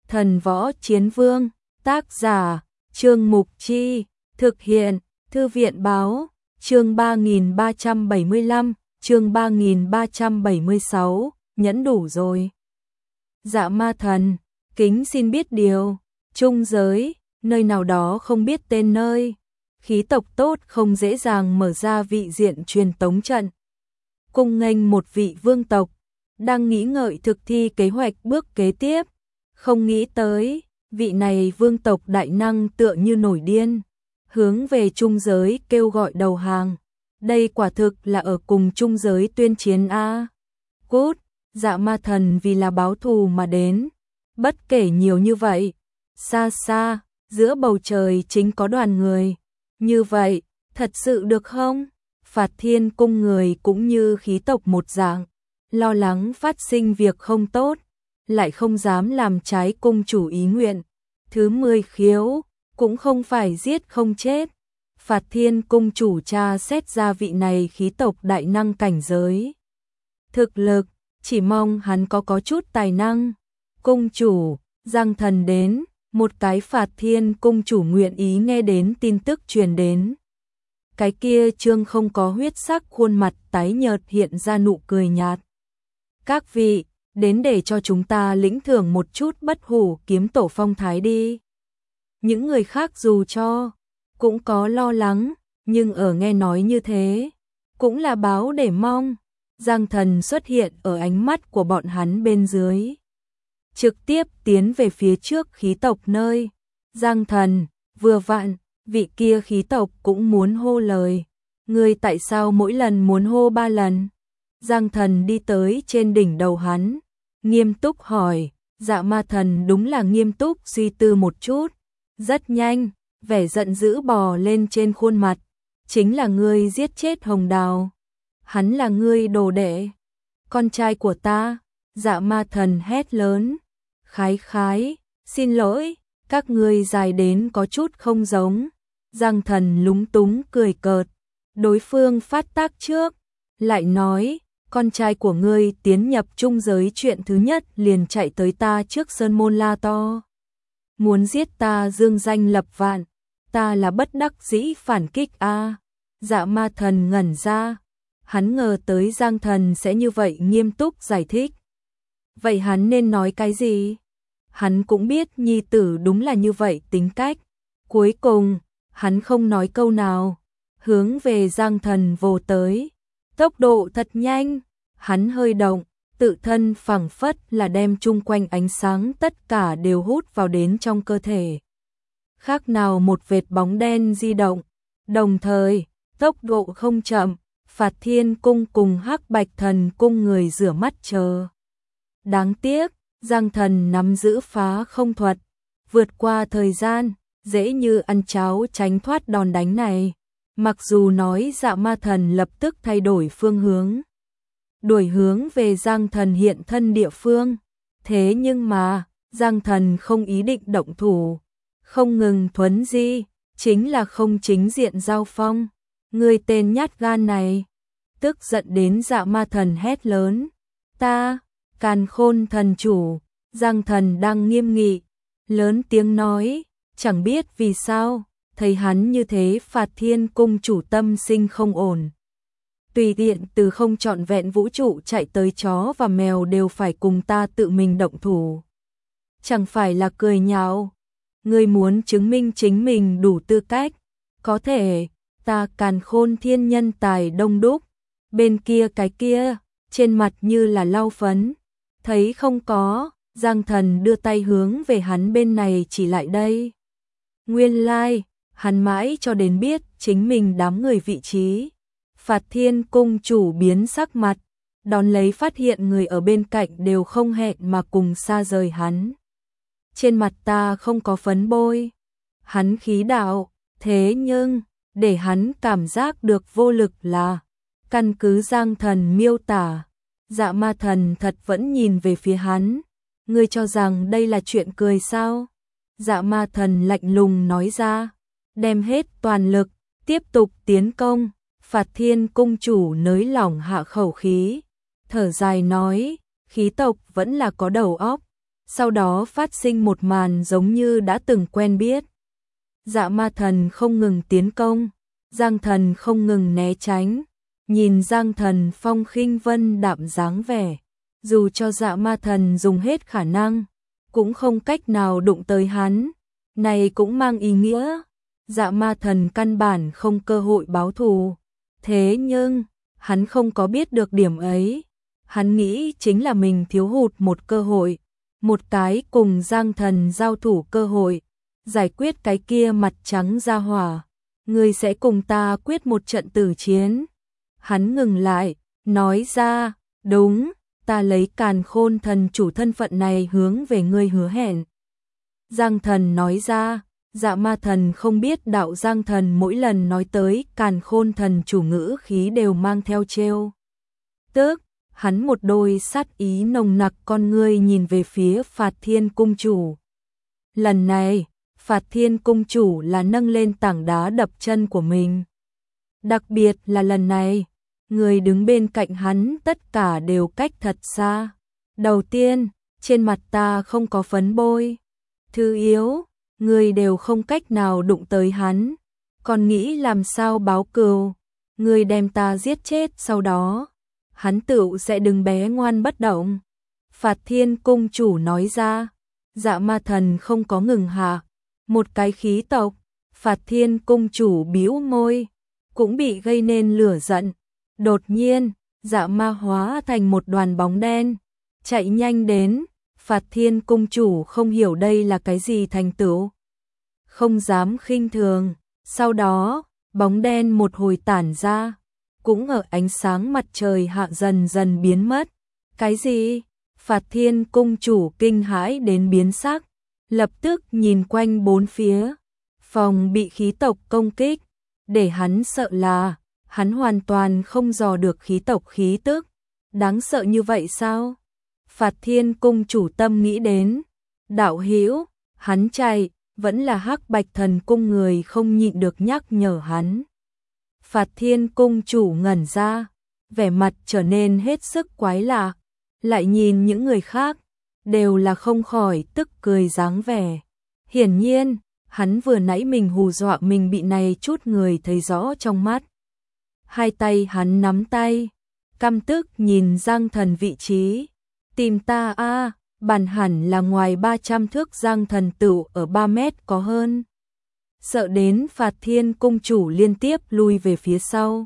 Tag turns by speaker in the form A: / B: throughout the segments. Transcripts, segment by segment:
A: Thần Võ Chiến Vương, tác giả, Trương Mục Chi, thực hiện, Thư viện Báo, chương 3375, chương 3376, nhẫn đủ rồi. Dạ ma thần, kính xin biết điều, trung giới, nơi nào đó không biết tên nơi. Khí tộc tốt không dễ dàng mở ra vị diện truyền tống trận. Cung nghênh một vị vương tộc, đang nghĩ ngợi thực thi kế hoạch bước kế tiếp. Không nghĩ tới, vị này vương tộc đại năng tựa như nổi điên, hướng về trung giới kêu gọi đầu hàng. Đây quả thực là ở cùng trung giới tuyên chiến a. Cút, dạ ma thần vì là báo thù mà đến. Bất kể nhiều như vậy, xa xa, giữa bầu trời chính có đoàn người. Như vậy, thật sự được không? Phạt Thiên cung người cũng như khí tộc một dạng, lo lắng phát sinh việc không tốt, lại không dám làm trái cung chủ ý nguyện. Thứ 10 khiếu, cũng không phải giết không chết. Phạt Thiên cung chủ tra xét ra vị này khí tộc đại năng cảnh giới. Thực lực, chỉ mong hắn có chút tài năng. Cung chủ, Giang Thần đến, một cái Phạt Thiên cung chủ nguyện ý nghe đến tin tức truyền đến. Cái kia trương không có huyết sắc khuôn mặt tái nhợt hiện ra nụ cười nhạt. Các vị, đến để cho chúng ta lĩnh thưởng một chút bất hủ kiếm tổ phong thái đi. Những người khác dù cho cũng có lo lắng, nhưng ở nghe nói như thế, cũng là báo để mong. Giang Thần xuất hiện ở ánh mắt của bọn hắn bên dưới, trực tiếp tiến về phía trước khí tộc nơi. Giang Thần, vừa vặn, vị kia khí tộc cũng muốn hô lời. Ngươi tại sao mỗi lần muốn hô 3 lần? Giang Thần đi tới trên đỉnh đầu hắn, nghiêm túc hỏi. Dạ ma thần đúng là nghiêm túc suy tư một chút. Rất nhanh, vẻ giận dữ bò lên trên khuôn mặt. Chính là ngươi giết chết Hồng Đào. Hắn là ngươi đồ đệ, con trai của ta. Dạ ma thần hét lớn. Khái, xin lỗi, các ngươi dài đến có chút không giống. Giang Thần lúng túng cười cợt. Đối phương phát tác trước, lại nói, con trai của ngươi tiến nhập trung giới chuyện thứ nhất liền chạy tới ta trước sơn môn la to. Muốn giết ta dương danh lập vạn, ta là bất đắc dĩ phản kích a. Dạ ma thần ngẩn ra, hắn ngờ tới Giang Thần sẽ như vậy nghiêm túc giải thích. Vậy hắn nên nói cái gì? Hắn cũng biết nhi tử đúng là như vậy tính cách. Cuối cùng, hắn không nói câu nào, hướng về Giang Thần vồ tới. Tốc độ thật nhanh, hắn hơi động, tự thân phảng phất là đem chung quanh ánh sáng tất cả đều hút vào đến trong cơ thể. Khác nào một vệt bóng đen di động, đồng thời, tốc độ không chậm, Phạt Thiên cung cùng Hắc Bạch Thần cung người rửa mắt chờ. Đáng tiếc, Giang Thần nắm giữ phá không thuật, vượt qua thời gian, dễ như ăn cháo tránh thoát đòn đánh này. Mặc dù nói dạ ma thần lập tức thay đổi phương hướng, đuổi hướng về Giang Thần hiện thân địa phương. Thế nhưng mà, Giang Thần không ý định động thủ, không ngừng thuấn di, chính là không chính diện giao phong. Người tên nhát gan này, tức giận đến dạ ma thần hét lớn. Ta, Càn Khôn thần chủ. Giang Thần đang nghiêm nghị, lớn tiếng nói, chẳng biết vì sao, thấy hắn như thế Phạt Thiên cung chủ tâm sinh không ổn. Tùy tiện từ không trọn vẹn vũ trụ chạy tới chó và mèo đều phải cùng ta tự mình động thủ. Chẳng phải là cười nhạo, ngươi muốn chứng minh chính mình đủ tư cách, có thể, ta Càn Khôn thiên nhân tài đông đúc, bên kia cái kia, trên mặt như là lau phấn, thấy không có. Giang Thần đưa tay hướng về hắn bên này chỉ lại đây. Nguyên lai, hắn mãi cho đến biết chính mình đám người vị trí. Phạt Thiên cung chủ biến sắc mặt, đón lấy phát hiện người ở bên cạnh đều không hẹn mà cùng xa rời hắn. Trên mặt ta không có phấn bôi. Hắn khí đạo, thế nhưng, để hắn cảm giác được vô lực là, căn cứ Giang Thần miêu tả, dạ ma thần thật vẫn nhìn về phía hắn. Ngươi cho rằng đây là chuyện cười sao? Dạ ma thần lạnh lùng nói ra, đem hết toàn lực, tiếp tục tiến công. Phạt Thiên cung chủ nới lỏng hạ khẩu khí, thở dài nói, khí tộc vẫn là có đầu óc, sau đó phát sinh một màn giống như đã từng quen biết. Dạ ma thần không ngừng tiến công, Giang Thần không ngừng né tránh, nhìn Giang Thần phong khinh vân đạm dáng vẻ, dù cho dạ ma thần dùng hết khả năng, cũng không cách nào đụng tới hắn, này cũng mang ý nghĩa, dạ ma thần căn bản không cơ hội báo thù, thế nhưng, hắn không có biết được điểm ấy, hắn nghĩ chính là mình thiếu hụt một cơ hội, một cái cùng Giang Thần giao thủ cơ hội, giải quyết cái kia mặt trắng ra hỏa. Ngươi sẽ cùng ta quyết một trận tử chiến. Hắn ngừng lại, nói ra, đúng, ta lấy Càn Khôn Thần chủ thân phận này hướng về ngươi hứa hẹn. Giang Thần nói ra, dạ ma thần không biết đạo Giang Thần mỗi lần nói tới Càn Khôn Thần chủ ngữ khí đều mang theo trêu tức, hắn một đôi sát ý nồng nặc con ngươi nhìn về phía Phạt Thiên Cung chủ. Lần này, Phạt Thiên Cung chủ là nâng lên tảng đá đập chân của mình. Đặc biệt là lần này, người đứng bên cạnh hắn tất cả đều cách thật xa. Đầu tiên, trên mặt ta không có phấn bôi. Thứ yếu, người đều không cách nào đụng tới hắn. Còn nghĩ làm sao báo cừu, người đem ta giết chết sau đó. Hắn tựu sẽ đứng bé ngoan bất động. Phạt Thiên Cung chủ nói ra, dạ ma thần không có ngừng hạ. Một cái khí tộc, Phạt Thiên Cung chủ bĩu môi, cũng bị gây nên lửa giận. Đột nhiên, dạ ma hóa thành một đoàn bóng đen, chạy nhanh đến, Phạt Thiên Cung chủ không hiểu đây là cái gì thành tựu. Không dám khinh thường, sau đó, bóng đen một hồi tản ra, cũng ở ánh sáng mặt trời hạ dần dần biến mất. Cái gì? Phạt Thiên Cung chủ kinh hãi đến biến sắc. Lập tức nhìn quanh bốn phía, phòng bị khí tộc công kích, để hắn sợ là, hắn hoàn toàn không dò được khí tộc khí tức, đáng sợ như vậy sao? Phạt Thiên Cung chủ tâm nghĩ đến, đạo hữu, hắn chạy, vẫn là Hắc Bạch Thần Cung người không nhịn được nhắc nhở hắn. Phạt Thiên Cung chủ ngẩn ra, vẻ mặt trở nên hết sức quái lạ, lại nhìn những người khác, đều là không khỏi tức cười dáng vẻ. Hiển nhiên, hắn vừa nãy mình hù dọa mình bị này chút người thấy rõ trong mắt. Hai tay hắn nắm tay, căm tức nhìn Giang Thần vị trí. Tìm ta a, bản hẳn là ngoài 300 thước Giang Thần tựu ở 3 mét có hơn. Sợ đến Phạt Thiên Cung chủ liên tiếp lui về phía sau.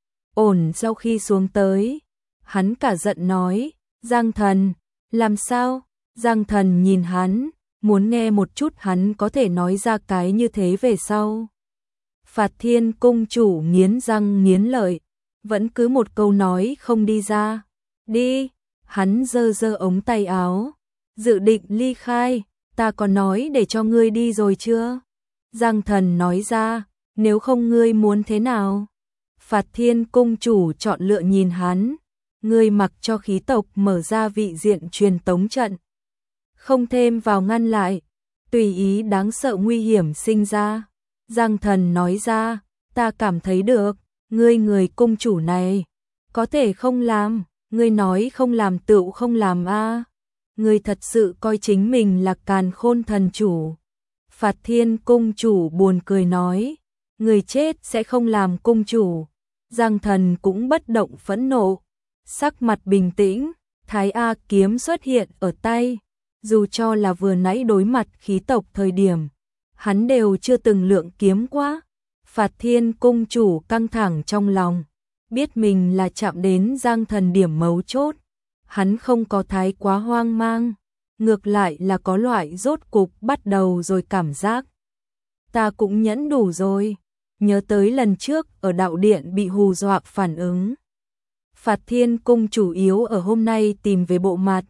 A: Ổn sau khi xuống tới, hắn cả giận nói, Giang Thần, làm sao? Giang Thần nhìn hắn, muốn nghe một chút hắn có thể nói ra cái như thế về sau. Phạt Thiên Cung chủ nghiến răng nghiến lợi, vẫn cứ một câu nói không đi ra. Đi, hắn giơ giơ ống tay áo, dự định ly khai, ta có nói để cho ngươi đi rồi chưa? Giang Thần nói ra, nếu không ngươi muốn thế nào? Phạt Thiên Cung chủ chọn lựa nhìn hắn, ngươi mặc cho khí tộc mở ra vị diện truyền tống trận. Không thêm vào ngăn lại, tùy ý đáng sợ nguy hiểm sinh ra. Giang Thần nói ra, ta cảm thấy được, người cung chủ này, có thể không làm, ngươi nói không làm tựu không làm a. Ngươi thật sự coi chính mình là Càn Khôn Thần chủ. Phạt Thiên Cung chủ buồn cười nói, người chết sẽ không làm cung chủ. Giang Thần cũng bất động phẫn nộ, sắc mặt bình tĩnh, Thái A kiếm xuất hiện ở tay. Dù cho là vừa nãy đối mặt khí tộc thời điểm, hắn đều chưa từng lượng kiếm quá. Phạt Thiên Cung chủ căng thẳng trong lòng, biết mình là chạm đến Giang Thần điểm mấu chốt. Hắn không có thái quá hoang mang, ngược lại là có loại rốt cục bắt đầu rồi cảm giác. Ta cũng nhẫn đủ rồi, nhớ tới lần trước ở đạo điện bị hù dọa phản ứng. Phạt Thiên Cung chủ yếu ở hôm nay tìm về bộ mặt.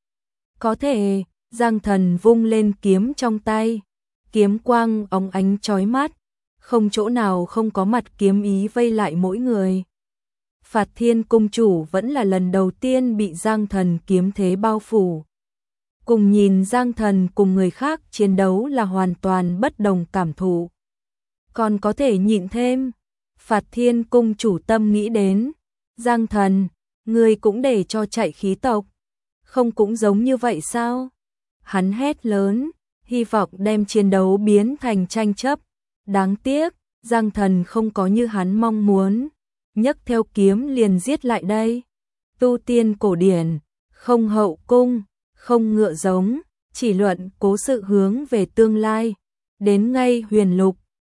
A: Có thể, Giang Thần vung lên kiếm trong tay, kiếm quang óng ánh chói mắt, không chỗ nào không có mặt kiếm ý vây lại mỗi người. Phạt Thiên Cung chủ vẫn là lần đầu tiên bị Giang Thần kiếm thế bao phủ. Cùng nhìn Giang Thần cùng người khác chiến đấu là hoàn toàn bất đồng cảm thụ. Còn có thể nhịn thêm, Phạt Thiên Cung chủ tâm nghĩ đến, Giang Thần, người cũng để cho chạy khí tộc, không cũng giống như vậy sao? Hắn hét lớn, hy vọng đem chiến đấu biến thành tranh chấp. Đáng tiếc, Giang Thần không có như hắn mong muốn, nhấc theo kiếm liền giết lại đây. Tu tiên cổ điển, không hậu cung, không ngựa giống, chỉ luận cố sự hướng về tương lai. Đến ngay huyền lục,